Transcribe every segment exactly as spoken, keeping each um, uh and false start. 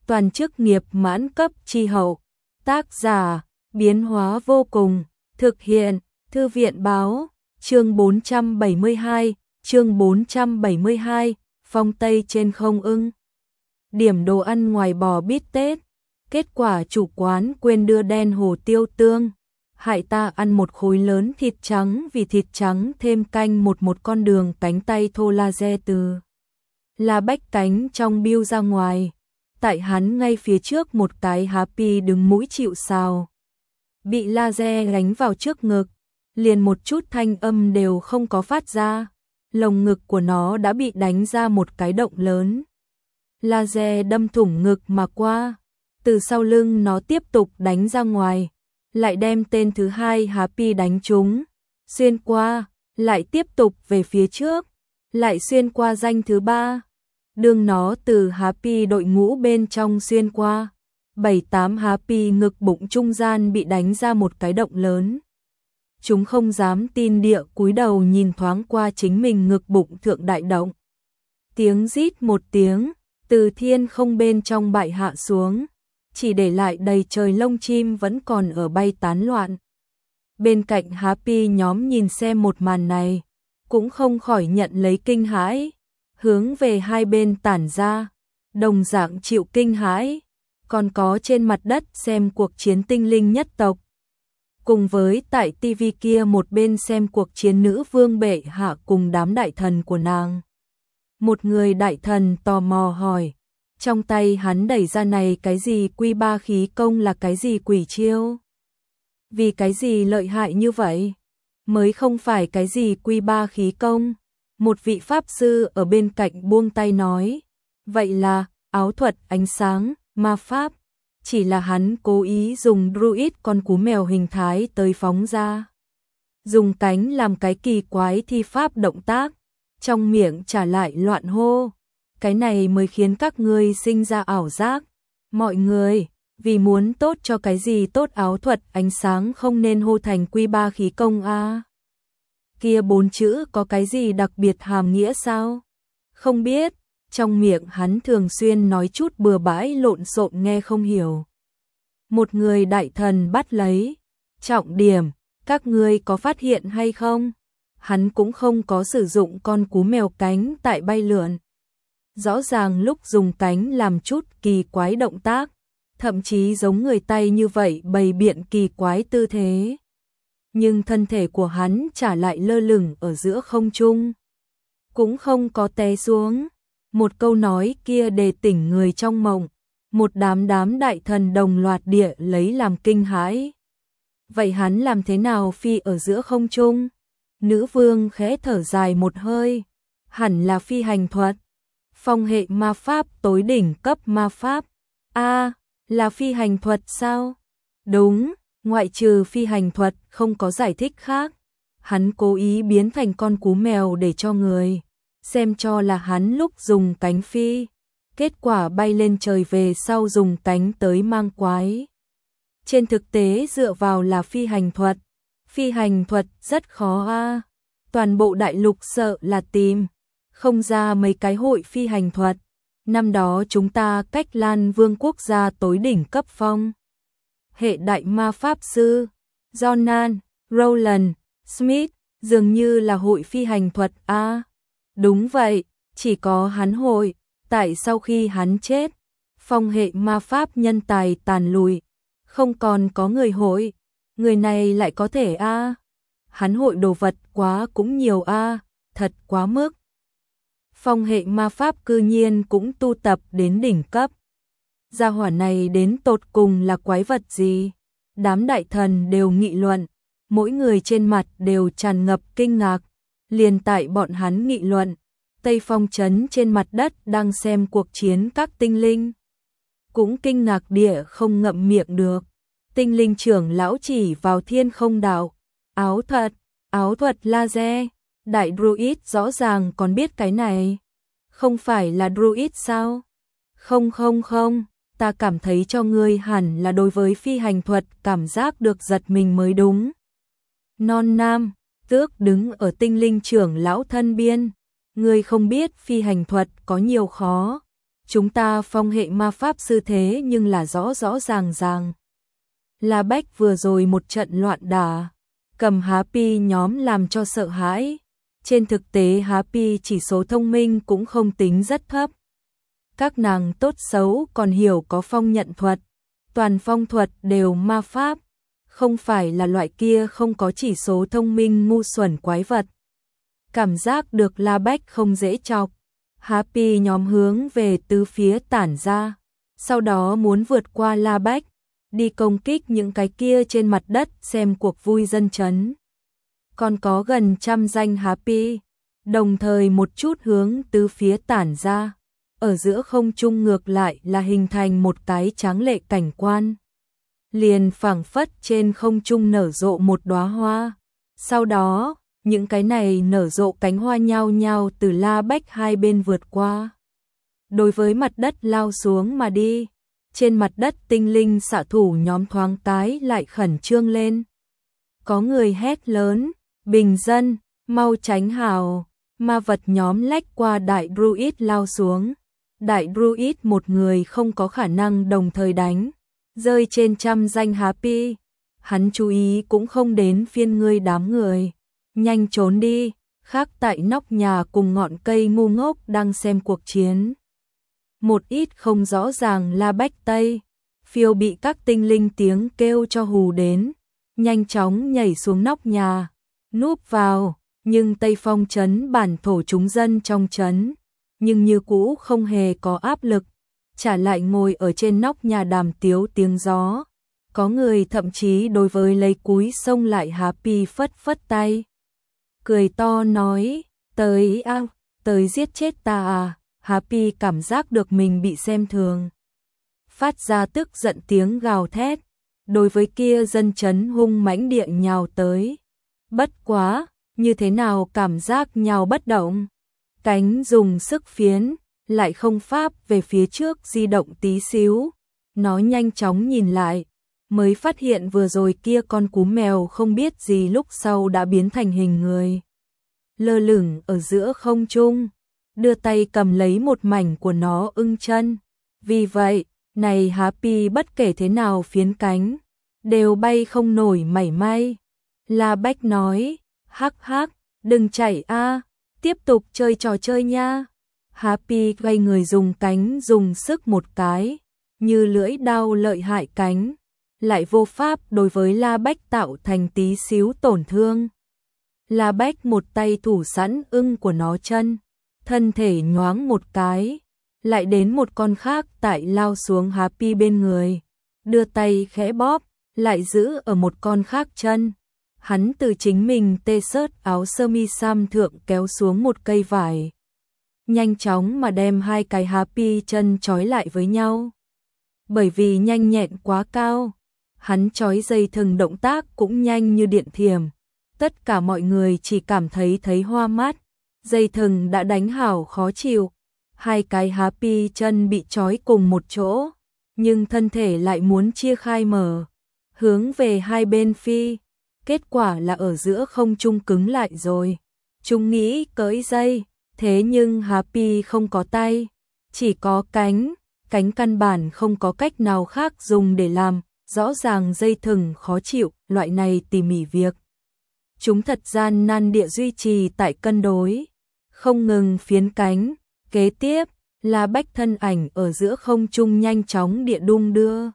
toàn chức nghiệp mãn cấp chi hậu. Tác giả, biến hóa vô cùng, thực hiện, Thư viện báo, chương bốn trăm bảy mươi hai, chương bốn trăm bảy mươi hai, phong tây trên không ưng. Điểm đồ ăn ngoài bò bít tết, kết quả chủ quán quên đưa đen hổ tiêu tương, hại ta ăn một khối lớn thịt trắng vì thịt trắng thêm canh một một con đường cánh tay thô laser từ là bách cánh trong biêu ra ngoài. Tại hắn ngay phía trước một cái happy đứng mũi chịu sào. Bị laser đánh vào trước ngực, liền một chút thanh âm đều không có phát ra. Lồng ngực của nó đã bị đánh ra một cái động lớn. Laser đâm thủng ngực mà qua, từ sau lưng nó tiếp tục đánh ra ngoài, lại đem tên thứ hai happy đánh trúng, xuyên qua, lại tiếp tục về phía trước, lại xuyên qua danh thứ ba. Đương nó từ happy đội ngũ bên trong xuyên qua, bảy tám happy ngực bụng trung gian bị đánh ra một cái động lớn. Chúng không dám tin địa cúi đầu nhìn thoáng qua chính mình ngực bụng thượng đại động. Tiếng rít một tiếng, từ thiên không bên trong bại hạ xuống, chỉ để lại đầy trời lông chim vẫn còn ở bay tán loạn. Bên cạnh happy nhóm nhìn xem một màn này, cũng không khỏi nhận lấy kinh hãi, hướng về hai bên tản ra, đồng dạng chịu kinh hãi, còn có trên mặt đất xem cuộc chiến tinh linh nhất tộc. Cùng với tại tivi kia một bên xem cuộc chiến nữ vương bệ hạ cùng đám đại thần của nàng. Một người đại thần tò mò hỏi, trong tay hắn đẩy ra này cái gì quy ba khí công là cái gì quỷ chiêu? Vì cái gì lợi hại như vậy? Mới không phải cái gì quy ba khí công. Một vị pháp sư ở bên cạnh buông tay nói, vậy là áo thuật ánh sáng, ma pháp. Chỉ là hắn cố ý dùng druid con cú mèo hình thái tới phóng ra. Dùng cánh làm cái kỳ quái thi pháp động tác, trong miệng trả lại loạn hô. Cái này mới khiến các ngươi sinh ra ảo giác. Mọi người, vì muốn tốt cho cái gì tốt áo thuật ánh sáng không nên hô thành quy ba khí công a. À. Kia bốn chữ có cái gì đặc biệt hàm nghĩa sao? Không biết, trong miệng hắn thường xuyên nói chút bừa bãi lộn xộn nghe không hiểu. Một người đại thần bắt lấy, trọng điểm, các ngươi có phát hiện hay không? Hắn cũng không có sử dụng con cú mèo cánh tại bay lượn. Rõ ràng lúc dùng cánh làm chút kỳ quái động tác, thậm chí giống người tay như vậy bày biện kỳ quái tư thế. Nhưng thân thể của hắn trả lại lơ lửng ở giữa không trung, cũng không có té xuống. Một câu nói kia để tỉnh người trong mộng, một đám đám đại thần đồng loạt địa lấy làm kinh hãi. Vậy hắn làm thế nào phi ở giữa không trung? Nữ vương khẽ thở dài một hơi, hẳn là phi hành thuật. Phong hệ ma pháp tối đỉnh cấp ma pháp. A, à, là phi hành thuật sao? Đúng, ngoại trừ phi hành thuật không có giải thích khác. Hắn cố ý biến thành con cú mèo để cho người xem cho là hắn lúc dùng cánh phi, kết quả bay lên trời về sau dùng cánh tới mang quái. Trên thực tế dựa vào là phi hành thuật. Phi hành thuật rất khó a. À. Toàn bộ đại lục sợ là tìm không ra mấy cái hội phi hành thuật. Năm đó chúng ta cách Lan Vương quốc gia tối đỉnh cấp phong hệ đại ma pháp sư Jonan, Roland, Smith dường như là hội phi hành thuật a. À. Đúng vậy, chỉ có hắn hội. Tại sau khi hắn chết, phong hệ ma pháp nhân tài tàn lùi, không còn có người hội. Người này lại có thể a. À. Hắn hội đồ vật quá cũng nhiều a, à, thật quá mức. Phong hệ ma pháp cư nhiên cũng tu tập đến đỉnh cấp. Gia hỏa này đến tột cùng là quái vật gì? Đám đại thần đều nghị luận, mỗi người trên mặt đều tràn ngập kinh ngạc. Liền tại bọn hắn nghị luận, Tây Phong trấn trên mặt đất đang xem cuộc chiến các tinh linh. Cũng kinh ngạc địa không ngậm miệng được. Tinh linh trưởng lão chỉ vào thiên không đạo. Áo thuật, áo thuật laser. Đại druid rõ ràng còn biết cái này. Không phải là druid sao? Không không không, ta cảm thấy cho ngươi hẳn là đối với phi hành thuật cảm giác được giật mình mới đúng. Non nam, tước đứng ở tinh linh trưởng lão thân biên. Ngươi không biết phi hành thuật có nhiều khó. chúng ta phong hệ ma pháp sư thế nhưng là rõ rõ ràng ràng. La Bách vừa rồi một trận loạn đả, cầm Happy nhóm làm cho sợ hãi. Trên thực tế Happy chỉ số thông minh cũng không tính rất thấp. Các nàng tốt xấu còn hiểu có phong nhận thuật, toàn phong thuật đều ma pháp, không phải là loại kia không có chỉ số thông minh ngu xuẩn quái vật. Cảm giác được La Bách không dễ chọc, Happy nhóm hướng về tứ phía tản ra, sau đó muốn vượt qua La Bách, đi công kích những cái kia trên mặt đất xem cuộc vui dân chấn. Còn có gần trăm danh Happy, đồng thời một chút hướng tứ phía tản ra, ở giữa không trung ngược lại là hình thành một cái tráng lệ cảnh quan. Liền phảng phất trên không trung nở rộ một đóa hoa, sau đó những cái này nở rộ cánh hoa nhao nhao từ La Bách hai bên vượt qua. Đối với mặt đất lao xuống mà đi, trên mặt đất tinh linh xạ thủ nhóm thoáng cái lại khẩn trương lên. Có người hét lớn, bình dân, mau tránh hào, ma vật nhóm lách qua đại druid lao xuống. Đại druid một người không có khả năng đồng thời đánh, rơi trên trăm danh Happy. Hắn chú ý cũng không đến phiên ngươi đám người. Nhanh trốn đi, khác tại nóc nhà cùng ngọn cây ngu ngốc đang xem cuộc chiến. Một ít không rõ ràng La Bách Tây, phiêu bị các tinh linh tiếng kêu cho hù đến, nhanh chóng nhảy xuống nóc nhà, núp vào, nhưng Tây Phong trấn bản thổ chúng dân trong trấn, nhưng như cũ không hề có áp lực, trả lại ngồi ở trên nóc nhà đàm tiếu tiếng gió. Có người thậm chí đối với lấy cúi xông lại Happy phất phất tay, cười to nói, tới a, à, tới giết chết ta à. Happy cảm giác được mình bị xem thường, phát ra tức giận tiếng gào thét, đối với kia dân chấn hung mãnh địa nhào tới. Bất quá, như thế nào cảm giác nhào bất động, cánh dùng sức phiến, lại không pháp về phía trước di động tí xíu. Nó nhanh chóng nhìn lại, mới phát hiện vừa rồi kia con cú mèo không biết gì lúc sau đã biến thành hình người, lơ lửng ở giữa không trung, đưa tay cầm lấy một mảnh của nó ưng chân. Vì vậy, này Happy bất kể thế nào phiến cánh, đều bay không nổi mảy may. La Bách nói, hắc hắc, đừng chạy a, tiếp tục chơi trò chơi nha. Happy quay người dùng cánh dùng sức một cái, như lưỡi đao lợi hại cánh, lại vô pháp đối với La Bách tạo thành tí xíu tổn thương. La Bách một tay thủ sẵn ưng của nó chân, thân thể nhoáng một cái, lại đến một con khác tại lao xuống Happy bên người, đưa tay khẽ bóp, lại giữ ở một con khác chân. Hắn từ chính mình tê sớt áo sơ mi sam thượng kéo xuống một cây vải, nhanh chóng mà đem hai cái Happy chân trói lại với nhau. Bởi vì nhanh nhẹn quá cao, hắn trói dây thừng động tác cũng nhanh như điện thiểm. Tất cả mọi người chỉ cảm thấy thấy hoa mắt, dây thừng đã đánh hảo khó chịu. Hai cái Happy chân bị trói cùng một chỗ, nhưng thân thể lại muốn chia khai mở, hướng về hai bên phi. Kết quả là ở giữa không trung cứng lại rồi. Chúng nghĩ cởi dây, thế nhưng Happy không có tay, chỉ có cánh, cánh căn bản không có cách nào khác dùng để làm. Rõ ràng dây thừng khó chịu, loại này tỉ mỉ việc, chúng thật gian nan địa duy trì tại cân đối, không ngừng phiến cánh. Kế tiếp, La Bách thân ảnh ở giữa không trung nhanh chóng địa đung đưa,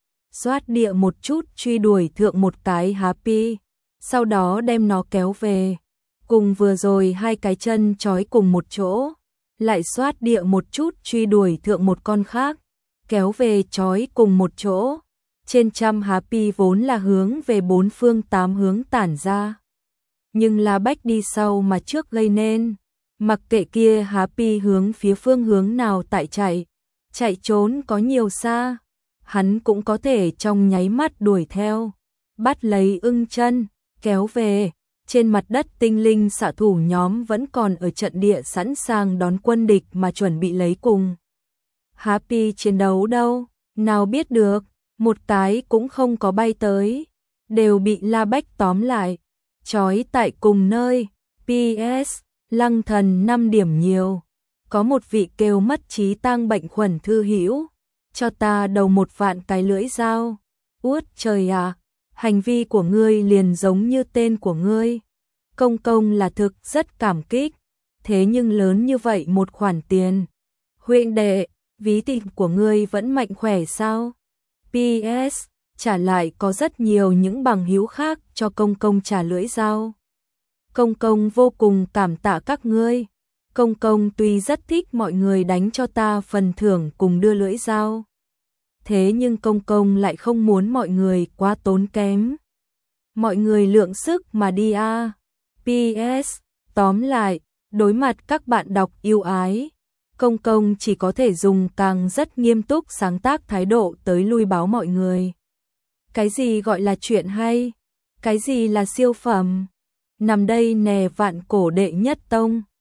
xoát địa một chút truy đuổi thượng một cái Happy, sau đó đem nó kéo về, cùng vừa rồi hai cái chân trói cùng một chỗ, lại xoát địa một chút truy đuổi thượng một con khác, kéo về trói cùng một chỗ. Trên trăm Happy vốn là hướng về bốn phương tám hướng tản ra, nhưng La Bách đi sau mà trước gây nên, mặc kệ kia Happy hướng phía phương hướng nào tại chạy, chạy trốn có nhiều xa, hắn cũng có thể trong nháy mắt đuổi theo, bắt lấy ưng chân, kéo về. Trên mặt đất tinh linh xạ thủ nhóm vẫn còn ở trận địa sẵn sàng đón quân địch mà chuẩn bị lấy cùng Happy chiến đấu đâu, nào biết được, một cái cũng không có bay tới, đều bị La Bách tóm lại, trói tại cùng nơi. pê ét, Lăng Thần năm điểm nhiều. có một vị kêu mất trí tang bệnh khuẩn thư hữu, cho ta đầu một vạn cái lưỡi dao. Út trời à, hành vi của ngươi liền giống như tên của ngươi. Công công là thực rất cảm kích, thế nhưng lớn như vậy một khoản tiền. Huynh đệ, ví tiền của ngươi vẫn mạnh khỏe sao? pê ét, trả lại có rất nhiều những bằng hữu khác cho công công trả lưỡi dao. Công công vô cùng cảm tạ các ngươi. Công công tuy rất thích mọi người đánh cho ta phần thưởng cùng đưa lưỡi dao. Thế nhưng công công lại không muốn mọi người quá tốn kém. Mọi người lượng sức mà đi a. À. pê ét, tóm lại, đối mặt các bạn đọc yêu ái, công công chỉ có thể dùng càng rất nghiêm túc sáng tác thái độ tới lui báo mọi người. Cái gì gọi là chuyện hay? Cái gì là siêu phẩm? Nằm đây nè vạn cổ đệ nhất tông.